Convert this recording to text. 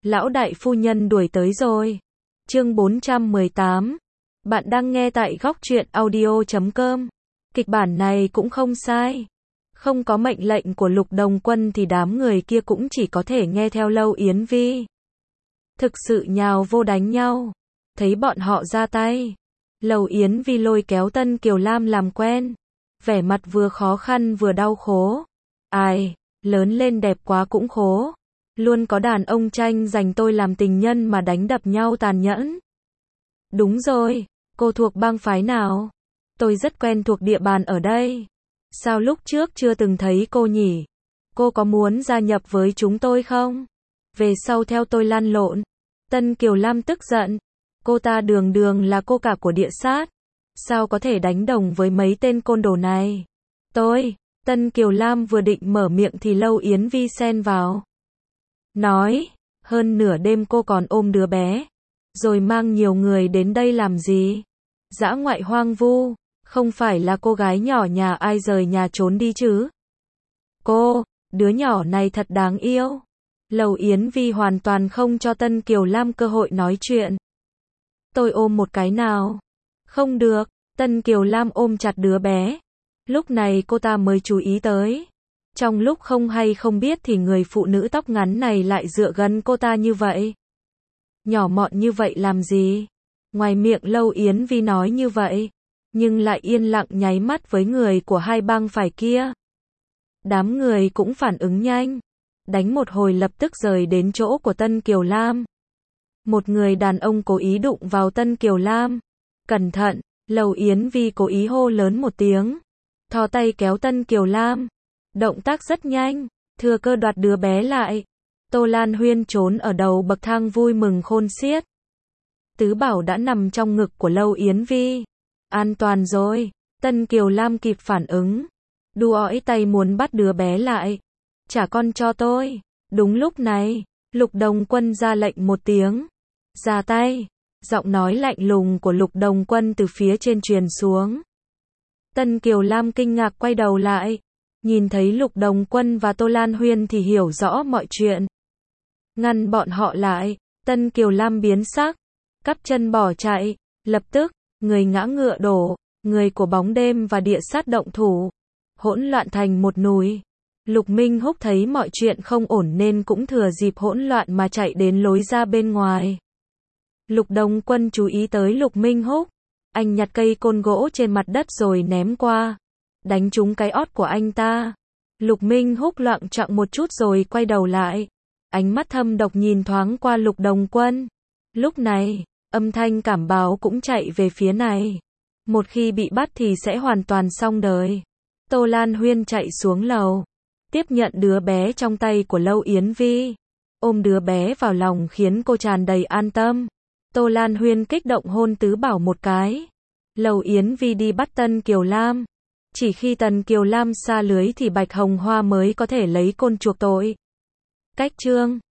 Lão đại phu nhân đuổi tới rồi. Chương 418. Bạn đang nghe tại góc truyện audio.com. Kịch bản này cũng không sai. Không có mệnh lệnh của Lục Đồng Quân thì đám người kia cũng chỉ có thể nghe theo Lâu Yến Vi. Thực sự nhào vô đánh nhau. Thấy bọn họ ra tay, Lâu Yến Vi lôi kéo Tân Kiều Lam làm quen. Vẻ mặt vừa khó khăn vừa đau khổ. Ai, lớn lên đẹp quá cũng khổ. Luôn có đàn ông tranh giành tôi làm tình nhân mà đánh đập nhau tàn nhẫn. Đúng rồi, cô thuộc bang phái nào? Tôi rất quen thuộc địa bàn ở đây. Sao lúc trước chưa từng thấy cô nhỉ? Cô có muốn gia nhập với chúng tôi không? Về sau theo tôi lăn lộn. Tân Kiều Lam tức giận. Cô ta đường đường là cô cả của địa sát. Sao có thể đánh đồng với mấy tên côn đồ này? Tân Kiều Lam vừa định mở miệng thì Lâu Yến Vi xen vào. Nói, hơn nửa đêm cô còn ôm đứa bé. Rồi mang nhiều người đến đây làm gì? Dã ngoại hoang vu, không phải là cô gái nhỏ nhà ai rời nhà trốn đi chứ? Đứa nhỏ này thật đáng yêu. Lâu Yến Vi hoàn toàn không cho Tân Kiều Lam cơ hội nói chuyện. Tôi ôm một cái nào? Không được, Tân Kiều Lam ôm chặt đứa bé. Lúc này cô ta mới chú ý tới. Trong lúc không hay không biết thì người phụ nữ tóc ngắn này lại dựa gần cô ta như vậy. Nhỏ mọn như vậy làm gì? Ngoài miệng Lâu Yến Vi nói như vậy, nhưng lại yên lặng nháy mắt với người của hai bang phái kia. Đám người cũng phản ứng nhanh. Đánh một hồi lập tức rời đến chỗ của Tân Kiều Lam. Một người đàn ông cố ý đụng vào Tân Kiều Lam. Cẩn thận, Lâu Yến Vi cố ý hô lớn một tiếng. Thò tay kéo Tân Kiều Lam. Động tác rất nhanh, thừa cơ đoạt đứa bé lại. Tô Lan Huyên trốn ở đầu bậc thang vui mừng khôn xiết. Tứ Bảo đã nằm trong ngực của Lâu Yến Vi. An toàn rồi, Tân Kiều Lam kịp phản ứng. Đu ỏi tay muốn bắt đứa bé lại. Trả con cho tôi. Đúng lúc này, Lục Đồng Quân ra lệnh một tiếng. Ra tay. Giọng nói lạnh lùng của Lục Đồng Quân từ phía trên truyền xuống. Tân Kiều Lam kinh ngạc quay đầu lại. Nhìn thấy Lục Đồng Quân và Tô Lan Huyên thì hiểu rõ mọi chuyện. Ngăn bọn họ lại, Tân Kiều Lam biến sắc, cắp chân bỏ chạy, lập tức, người ngã ngựa đổ, người của bóng đêm và địa sát động thủ, hỗn loạn thành một núi. Lục Minh Húc thấy mọi chuyện không ổn nên cũng thừa dịp hỗn loạn mà chạy đến lối ra bên ngoài. Lục Đồng Quân chú ý tới Lục Minh Húc, anh nhặt cây côn gỗ trên mặt đất rồi ném qua, đánh trúng cái ót của anh ta. Lục Minh Húc loạng choạng một chút rồi quay đầu lại, ánh mắt thâm độc nhìn thoáng qua Lục Đồng Quân. Lúc này, âm thanh cảm báo cũng chạy về phía này. Một khi bị bắt thì sẽ hoàn toàn xong đời. Tô Lan Huyên chạy xuống lầu, tiếp nhận đứa bé trong tay của Lâu Yến Vi. Ôm đứa bé vào lòng khiến cô tràn đầy an tâm. Tô Lan Huyên kích động hôn Tứ Bảo một cái. Lâu Yến Vi đi bắt Tân Kiều Lam. Chỉ khi Tân Kiều Lam sa lưới thì Bạch Hồng Hoa mới có thể lấy côn chuộc tội. Cách chương